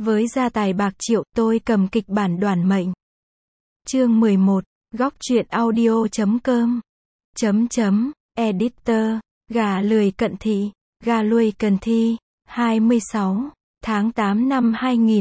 Với gia tài bạc triệu, tôi cầm kịch bản đoản mệnh. Chương 11, góc truyện audio.com. Editor, gà lười cận thị, gà luôi cần thi, 26 tháng 8 năm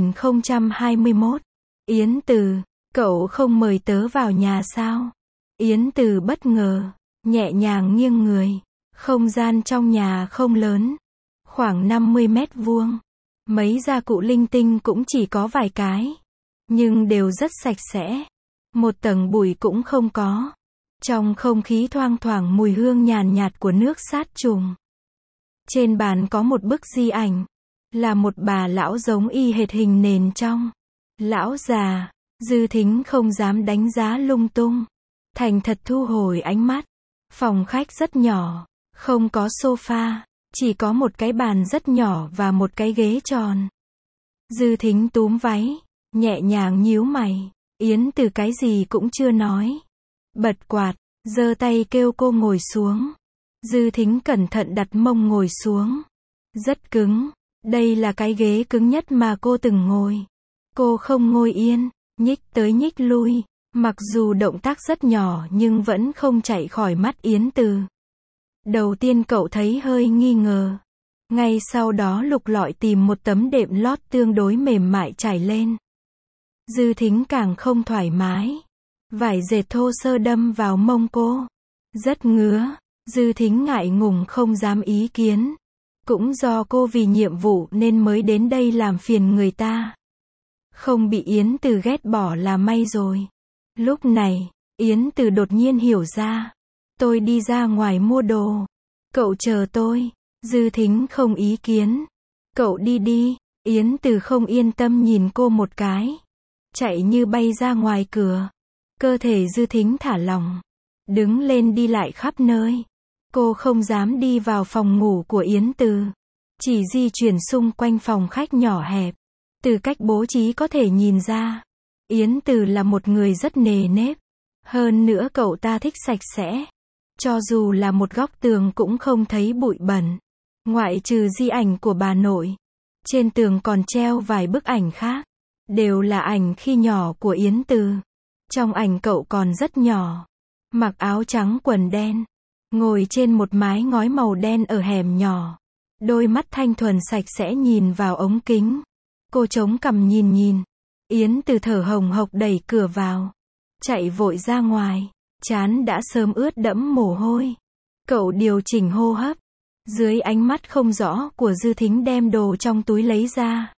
2021. Yến Từ, cậu không mời tớ vào nhà sao? Yến Từ bất ngờ, nhẹ nhàng nghiêng người. Không gian trong nhà không lớn, khoảng 50 mét vuông. Mấy gia cụ linh tinh cũng chỉ có vài cái, nhưng đều rất sạch sẽ. Một tầng bụi cũng không có. Trong không khí thoang thoảng mùi hương nhàn nhạt của nước sát trùng. Trên bàn có một bức di ảnh, là một bà lão giống y hệt hình nền trong. Lão già, Dư Thính không dám đánh giá lung tung, thành thật thu hồi ánh mắt. Phòng khách rất nhỏ, không có sofa, chỉ có một cái bàn rất nhỏ và một cái ghế tròn. Dư Thính túm váy, nhẹ nhàng nhíu mày. Yến Từ cái gì cũng chưa nói, bật quạt, giơ tay kêu cô ngồi xuống. Dư Thính cẩn thận đặt mông ngồi xuống. Rất cứng, đây là cái ghế cứng nhất mà cô từng ngồi. Cô không ngồi yên, nhích tới nhích lui, mặc dù động tác rất nhỏ nhưng vẫn không chạy khỏi mắt Yến Từ. Đầu tiên cậu thấy hơi nghi ngờ, ngay sau đó lục lọi tìm một tấm đệm lót tương đối mềm mại trải lên. Dư Thính càng không thoải mái, vải dệt thô sơ đâm vào mông cô, rất ngứa. Dư Thính ngại ngùng không dám ý kiến. Cũng do cô vì nhiệm vụ nên mới đến đây làm phiền người ta, không bị Yến Từ ghét bỏ là may rồi. Lúc này, Yến Từ đột nhiên hiểu ra. Tôi đi ra ngoài mua đồ, cậu chờ tôi. Dư Thính không ý kiến. Cậu đi đi. Yến Từ không yên tâm nhìn cô một cái, chạy như bay ra ngoài cửa. Cơ thể Dư Thính thả lỏng, đứng lên đi lại khắp nơi. Cô không dám đi vào phòng ngủ của Yến Từ, chỉ di chuyển xung quanh phòng khách nhỏ hẹp. Từ cách bố trí có thể nhìn ra, Yến Từ là một người rất nề nếp. Hơn nữa cậu ta thích sạch sẽ. Cho dù là một góc tường cũng không thấy bụi bẩn, ngoại trừ di ảnh của bà nội. Trên tường còn treo vài bức ảnh khác, đều là ảnh khi nhỏ của Yến Từ. Trong ảnh cậu còn rất nhỏ, mặc áo trắng quần đen, ngồi trên một mái ngói màu đen ở hẻm nhỏ. Đôi mắt thanh thuần sạch sẽ nhìn vào ống kính. Cô chống cằm nhìn. Yến Từ thở hồng hộc đẩy cửa vào, chạy vội ra ngoài, trán đã sớm ướt đẫm mồ hôi. Cậu điều chỉnh hô hấp, dưới ánh mắt không rõ của Dư Thính đem đồ trong túi lấy ra.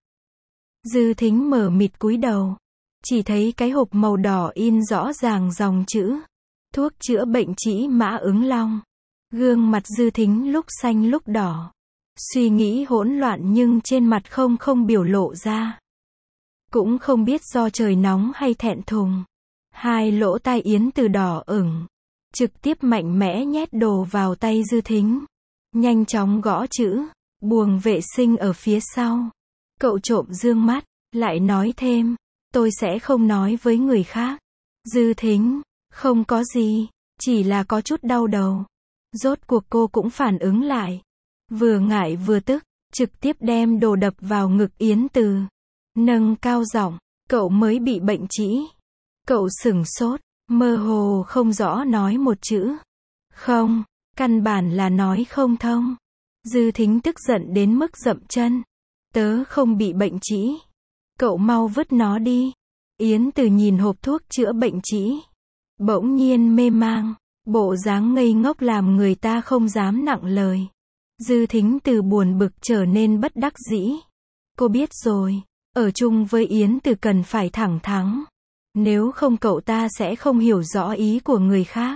Dư Thính mở mịt cúi đầu, chỉ thấy cái hộp màu đỏ in rõ ràng dòng chữ thuốc chữa bệnh trĩ mã ứng long. Gương mặt Dư Thính lúc xanh lúc đỏ, suy nghĩ hỗn loạn nhưng trên mặt không biểu lộ ra. Cũng không biết do trời nóng hay thẹn thùng, hai lỗ tai Yến Từ đỏ ửng, trực tiếp mạnh mẽ nhét đồ vào tay Dư Thính. Nhanh chóng gõ chữ buồng vệ sinh ở phía sau. Cậu trộm dương mắt, lại nói thêm, tôi sẽ không nói với người khác. Dư Thính, không có gì, chỉ là có chút đau đầu. Rốt cuộc cô cũng phản ứng lại, vừa ngại vừa tức, trực tiếp đem đồ đập vào ngực Yến Từ, nâng cao giọng, cậu mới bị bệnh trĩ. Cậu sửng sốt, mơ hồ không rõ nói một chữ. Không, căn bản là nói không thông. Dư Thính tức giận đến mức dậm chân. Tớ không bị bệnh trĩ. Cậu mau vứt nó đi. Yến Từ nhìn hộp thuốc chữa bệnh trĩ, bỗng nhiên mê mang, bộ dáng ngây ngốc làm người ta không dám nặng lời. Dư Thính từ buồn bực trở nên bất đắc dĩ. Cô biết rồi, ở chung với Yến Từ cần phải thẳng thắn, nếu không cậu ta sẽ không hiểu rõ ý của người khác.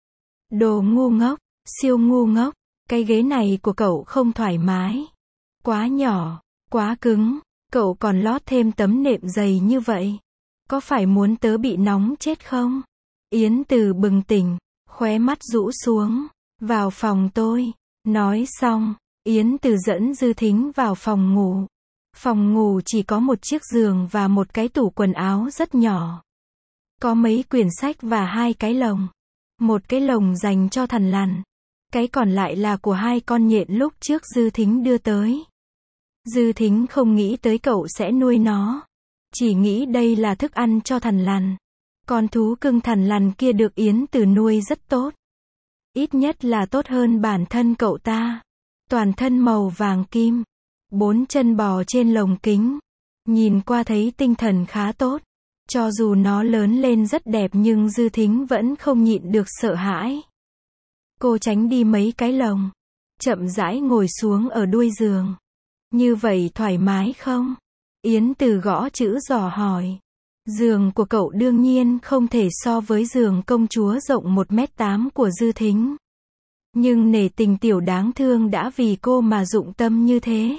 Đồ ngu ngốc, siêu ngu ngốc. Cái ghế này của cậu không thoải mái, quá nhỏ, quá cứng. Cậu còn lót thêm tấm nệm dày như vậy, có phải muốn tớ bị nóng chết không? Yến Từ bừng tỉnh, khóe mắt rũ xuống. Vào phòng tôi. Nói xong, Yến Từ dẫn Dư Thính vào phòng ngủ. Phòng ngủ chỉ có một chiếc giường và một cái tủ quần áo rất nhỏ. Có mấy quyển sách và hai cái lồng. Một cái lồng dành cho thằn lằn, cái còn lại là của hai con nhện lúc trước Dư Thính đưa tới. Dư Thính không nghĩ tới cậu sẽ nuôi nó. Chỉ nghĩ đây là thức ăn cho thằn lằn. Con thú cưng thằn lằn kia được Yến Từ nuôi rất tốt. Ít nhất là tốt hơn bản thân cậu ta. Toàn thân màu vàng kim. 4 chân bò trên lồng kính. Nhìn qua thấy tinh thần khá tốt. Cho dù nó lớn lên rất đẹp nhưng Dư Thính vẫn không nhịn được sợ hãi. Cô tránh đi mấy cái lồng. Chậm rãi ngồi xuống ở đuôi giường. Như vậy thoải mái không? Yến Từ gõ chữ dò hỏi. Giường của cậu đương nhiên không thể so với giường công chúa rộng 1m8 của Dư Thính. Nhưng nể tình tiểu đáng thương đã vì cô mà dụng tâm như thế.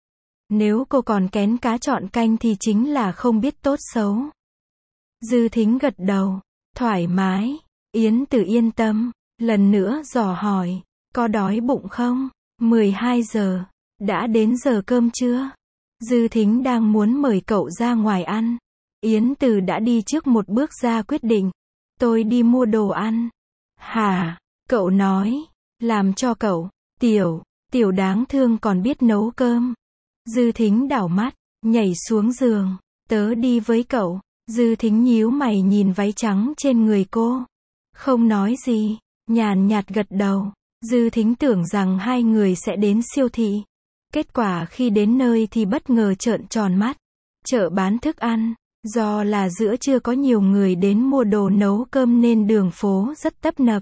Nếu cô còn kén cá chọn canh thì chính là không biết tốt xấu. Dư Thính gật đầu. Thoải mái. Yến Từ yên tâm. Lần nữa dò hỏi. Có đói bụng không? 12 giờ. Đã đến giờ cơm chưa? Dư Thính đang muốn mời cậu ra ngoài ăn. Yến Từ đã đi trước một bước ra quyết định. Tôi đi mua đồ ăn. Hả? Cậu nói. Làm cho cậu. Tiểu đáng thương còn biết nấu cơm. Dư Thính đảo mắt. Nhảy xuống giường. Tớ đi với cậu. Dư Thính nhíu mày nhìn váy trắng trên người cô. Không nói gì. Nhàn nhạt gật đầu. Dư Thính tưởng rằng hai người sẽ đến siêu thị. Kết quả khi đến nơi thì bất ngờ trợn tròn mắt. Chợ bán thức ăn. Do là giữa trưa có nhiều người đến mua đồ nấu cơm nên đường phố rất tấp nập.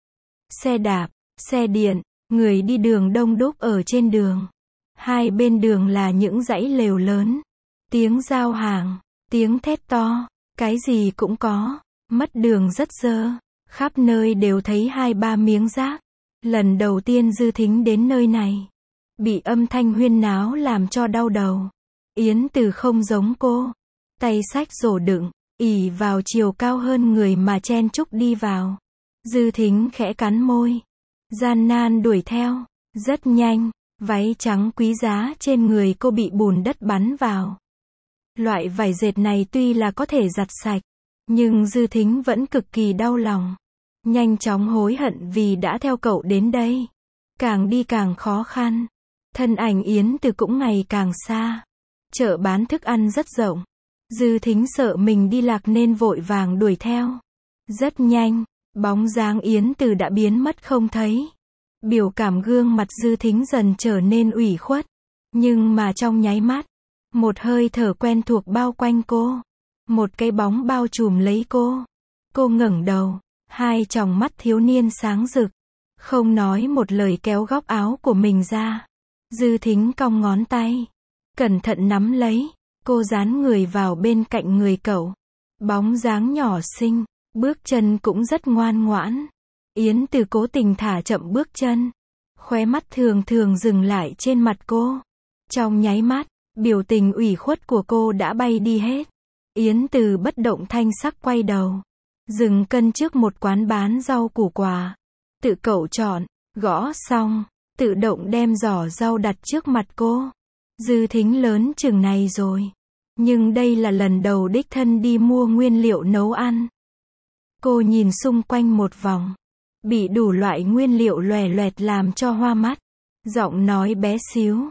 Xe đạp, xe điện, người đi đường đông đúc ở trên đường. Hai bên đường là những dãy lều lớn. Tiếng giao hàng, tiếng thét to, cái gì cũng có. Mất đường rất dơ. Khắp nơi đều thấy 2-3 miếng rác. Lần đầu tiên Dư Thính đến nơi này. Bị âm thanh huyên náo làm cho đau đầu. Yến Từ không giống cô. Tay xách rổ đựng, ỉ vào chiều cao hơn người mà chen chúc đi vào. Dư Thính khẽ cắn môi. Gian nan đuổi theo. Rất nhanh, váy trắng quý giá trên người cô bị bùn đất bắn vào. Loại vải dệt này tuy là có thể giặt sạch, nhưng Dư Thính vẫn cực kỳ đau lòng. Nhanh chóng hối hận vì đã theo cậu đến đây. Càng đi càng khó khăn. Thân ảnh Yến Từ cũng ngày càng xa. Chợ bán thức ăn rất rộng. Dư Thính sợ mình đi lạc nên vội vàng đuổi theo. Rất nhanh, bóng dáng Yến Từ đã biến mất không thấy. Biểu cảm gương mặt Dư Thính dần trở nên ủy khuất. Nhưng mà trong nháy mắt, một hơi thở quen thuộc bao quanh cô. Một cái bóng bao trùm lấy cô. Cô ngẩng đầu, hai tròng mắt thiếu niên sáng rực. Không nói một lời kéo góc áo của mình ra. Dư Thính cong ngón tay. Cẩn thận nắm lấy. Cô dán người vào bên cạnh người cậu. Bóng dáng nhỏ xinh. Bước chân cũng rất ngoan ngoãn. Yến Từ cố tình thả chậm bước chân. Khóe mắt thường thường dừng lại trên mặt cô. Trong nháy mắt, biểu tình ủy khuất của cô đã bay đi hết. Yến Từ bất động thanh sắc quay đầu. Dừng cân trước một quán bán rau củ quả. Tự cậu chọn, gõ xong, tự động đem giỏ rau đặt trước mặt cô. Dư Thính lớn chừng này rồi. Nhưng đây là lần đầu đích thân đi mua nguyên liệu nấu ăn. Cô nhìn xung quanh một vòng. Bị đủ loại nguyên liệu lòe loẹt làm cho hoa mắt. Giọng nói bé xíu.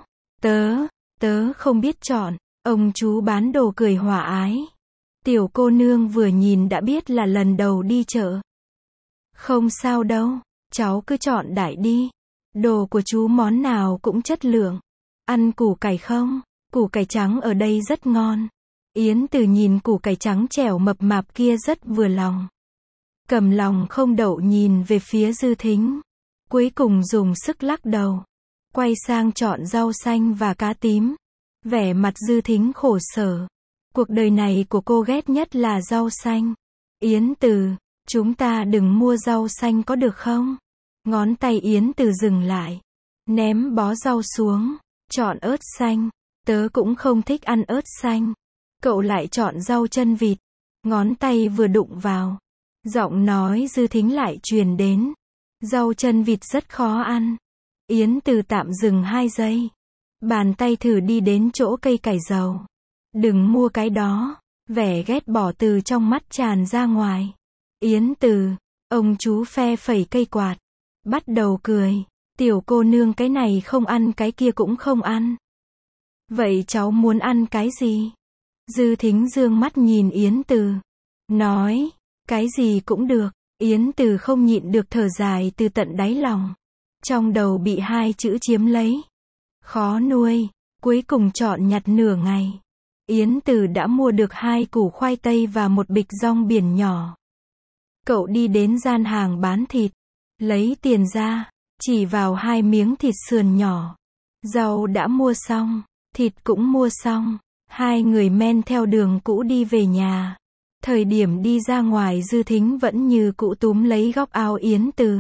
Tớ không biết chọn. Ông chú bán đồ cười hòa ái. Tiểu cô nương vừa nhìn đã biết là lần đầu đi chợ. Không sao đâu, cháu cứ chọn đại đi. Đồ của chú món nào cũng chất lượng. Ăn củ cải không? Củ cải trắng ở đây rất ngon. Yến Từ nhìn củ cải trắng trẻo mập mạp kia rất vừa lòng. Cầm lòng không đậu nhìn về phía Dư Thính. Cuối cùng dùng sức lắc đầu. Quay sang chọn rau xanh và cá tím. Vẻ mặt Dư Thính khổ sở. Cuộc đời này của cô ghét nhất là rau xanh. Yến Từ, chúng ta đừng mua rau xanh có được không? Ngón tay Yến Từ dừng lại. Ném bó rau xuống. Chọn ớt xanh. Tớ cũng không thích ăn ớt xanh. Cậu lại chọn rau chân vịt. Ngón tay vừa đụng vào. Giọng nói Dư Thính lại truyền đến. Rau chân vịt rất khó ăn. Yến Từ tạm dừng 2 giây. Bàn tay thử đi đến chỗ cây cải dầu. Đừng mua cái đó. Vẻ ghét bỏ từ trong mắt tràn ra ngoài. Yến Từ, ông chú phe phẩy cây quạt. Bắt đầu cười. Tiểu cô nương cái này không ăn cái kia cũng không ăn. Vậy cháu muốn ăn cái gì? Dư Thính dương mắt nhìn Yến Từ. Nói, cái gì cũng được. Yến Từ không nhịn được thở dài từ tận đáy lòng. Trong đầu bị hai chữ chiếm lấy. Khó nuôi. Cuối cùng chọn nhặt nửa ngày. Yến Từ đã mua được 2 củ khoai tây và một bịch rong biển nhỏ. Cậu đi đến gian hàng bán thịt. Lấy tiền ra. Chỉ vào 2 miếng thịt sườn nhỏ. Rau đã mua xong. Thịt cũng mua xong. Hai người men theo đường cũ đi về nhà. Thời điểm đi ra ngoài Dư Thính vẫn như cũ túm lấy góc áo Yến Từ.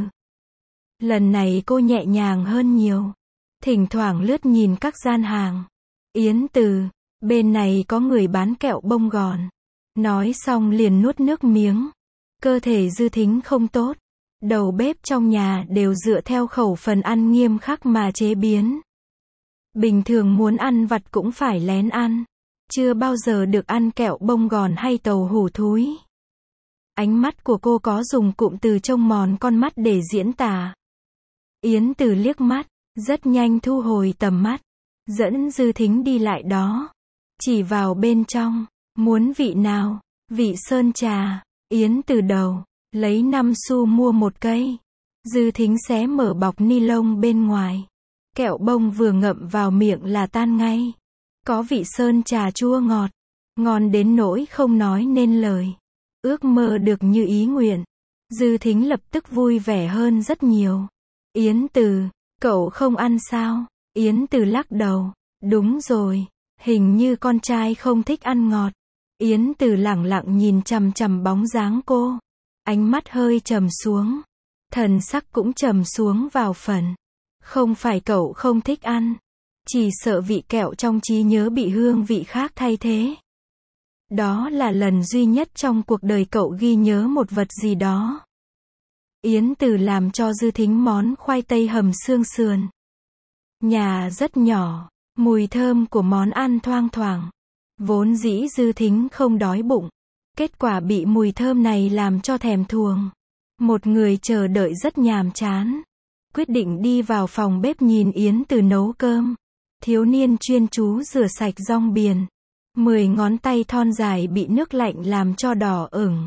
Lần này cô nhẹ nhàng hơn nhiều. Thỉnh thoảng lướt nhìn các gian hàng. Yến Từ, bên này có người bán kẹo bông gòn. Nói xong liền nuốt nước miếng. Cơ thể Dư Thính không tốt. Đầu bếp trong nhà đều dựa theo khẩu phần ăn nghiêm khắc mà chế biến. Bình thường muốn ăn vặt cũng phải lén ăn. Chưa bao giờ được ăn kẹo bông gòn hay tàu hủ thúi. Ánh mắt của cô có dùng cụm từ trông mòn con mắt để diễn tả. Yến Từ liếc mắt, rất nhanh thu hồi tầm mắt. Dẫn Dư Thính đi lại đó. Chỉ vào bên trong. Muốn vị nào? Vị sơn trà. Yến Từ đầu. Lấy 5 xu mua một cây. Dư Thính xé mở bọc ni lông bên ngoài. Kẹo bông vừa ngậm vào miệng là tan ngay. Có vị sơn trà chua ngọt. Ngon đến nỗi không nói nên lời. Ước mơ được như ý nguyện. Dư Thính lập tức vui vẻ hơn rất nhiều. Yến Từ, cậu không ăn sao? Yến Từ lắc đầu. Đúng rồi. Hình như con trai không thích ăn ngọt. Yến Từ lẳng lặng nhìn chằm chằm bóng dáng cô. Ánh mắt hơi trầm xuống. Thần sắc cũng trầm xuống vào phần. Không phải cậu không thích ăn. Chỉ sợ vị kẹo trong trí nhớ bị hương vị khác thay thế. Đó là lần duy nhất trong cuộc đời cậu ghi nhớ một vật gì đó. Yến Từ làm cho Dư Thính món khoai tây hầm xương sườn. Nhà rất nhỏ. Mùi thơm của món ăn thoang thoảng. Vốn dĩ Dư Thính không đói bụng. Kết quả bị mùi thơm này làm cho thèm thuồng. Một người chờ đợi rất nhàm chán. Quyết định đi vào phòng bếp nhìn Yến Từ nấu cơm. Thiếu niên chuyên chú rửa sạch rong biển. 10 ngón tay thon dài bị nước lạnh làm cho đỏ ửng.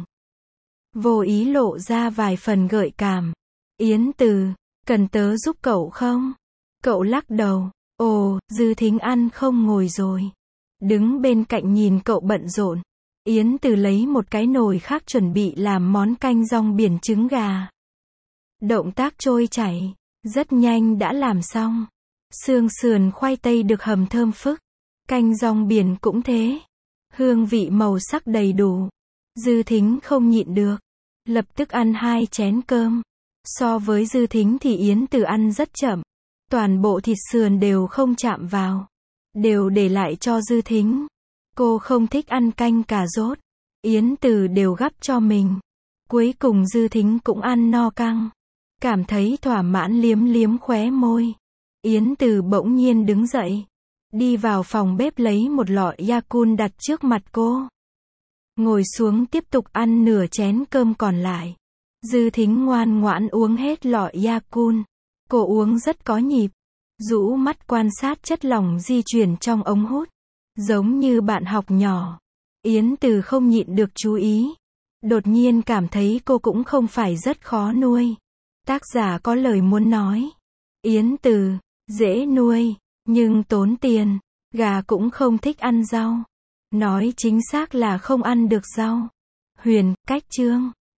Vô ý lộ ra vài phần gợi cảm. Yến Từ, cần tớ giúp cậu không? Cậu lắc đầu. Ồ, Dư Thính ăn không ngồi rồi. Đứng bên cạnh nhìn cậu bận rộn. Yến Từ lấy một cái nồi khác chuẩn bị làm món canh rong biển trứng gà. Động tác trôi chảy. Rất nhanh đã làm xong. Xương sườn khoai tây được hầm thơm phức. Canh rong biển cũng thế. Hương vị màu sắc đầy đủ. Dư Thính không nhịn được. Lập tức ăn 2 chén cơm. So với Dư Thính thì Yến Từ ăn rất chậm. Toàn bộ thịt sườn đều không chạm vào. Đều để lại cho Dư Thính. Cô không thích ăn canh cà rốt. Yến Từ đều gắp cho mình. Cuối cùng Dư Thính cũng ăn no căng. Cảm thấy thỏa mãn liếm liếm khóe môi. Yến Từ bỗng nhiên đứng dậy. Đi vào phòng bếp lấy một lọ Yakult đặt trước mặt cô. Ngồi xuống tiếp tục ăn nửa chén cơm còn lại. Dư Thính ngoan ngoãn uống hết lọ Yakult. Cô uống rất có nhịp. Rũ mắt quan sát chất lỏng di chuyển trong ống hút. Giống như bạn học nhỏ. Yến Từ không nhịn được chú ý. Đột nhiên cảm thấy cô cũng không phải rất khó nuôi. Tác giả có lời muốn nói. Yến Từ, dễ nuôi, nhưng tốn tiền. Gà cũng không thích ăn rau. Nói chính xác là không ăn được rau. Huyền, cách chương.